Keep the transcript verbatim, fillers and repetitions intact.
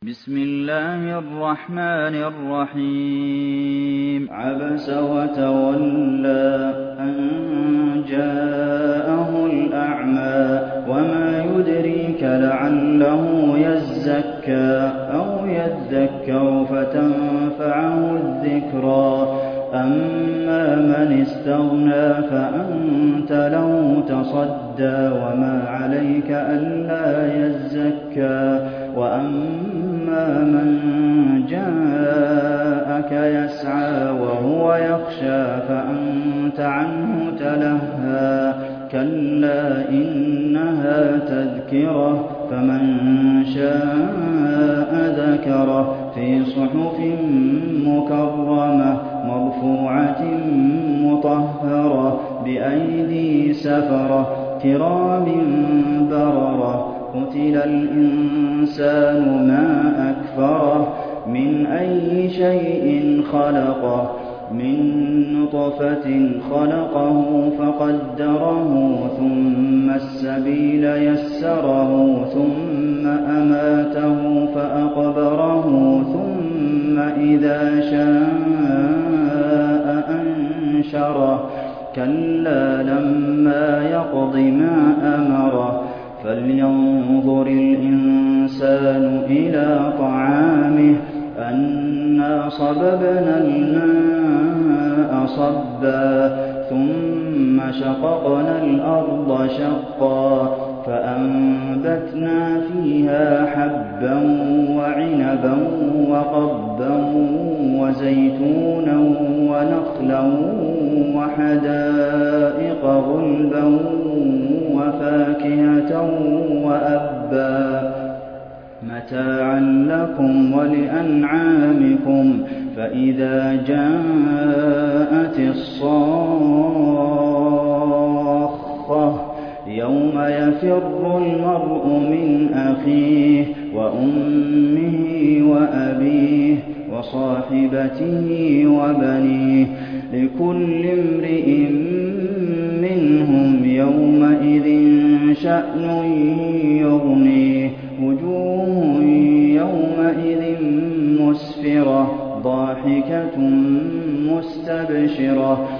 بسم الله الرحمن الرحيم عبس وتولى أن جاءه الأعمى وما يدريك لعله يزكى أو يذكر فتنفعه الذكرى أما من استغنى فأنت له تصدى وما عليك ألا يزكى وأما من جاءك يسعى وهو يخشى فأنت عنه تلهى كلا إنها تذكرة فمن شاء ذكره في صحف مكرمة مرفوعة مطهرة بأيدي سفرة كرام بررة قتل الإنسان ما أكفره من أي شيء خلقه من نطفة خلقه فقدره ثم السبيل يسره ثم أماته فأقبره ثم إذا شاء أنشره كلا لما يقض ما أمره فلينظر الإنسان إلى طعامه أنا صببنا الماء صبا ثم شققنا الأرض شقا فأنبتنا فيها حبا وعنبا وقضبا وزيتونا ونخلا وحدائق غلبا وفاكهة وأبا متاعا لكم ولأنعامكم فإذا جاءت الصاخة يوم يفر المرء من أخيه وأمه وأبيه وصاحبته وبنيه لكل امرئ منهم يومئذ شأن يغنيه وجوه يومئذ مسفرة ضاحكة مستبشرة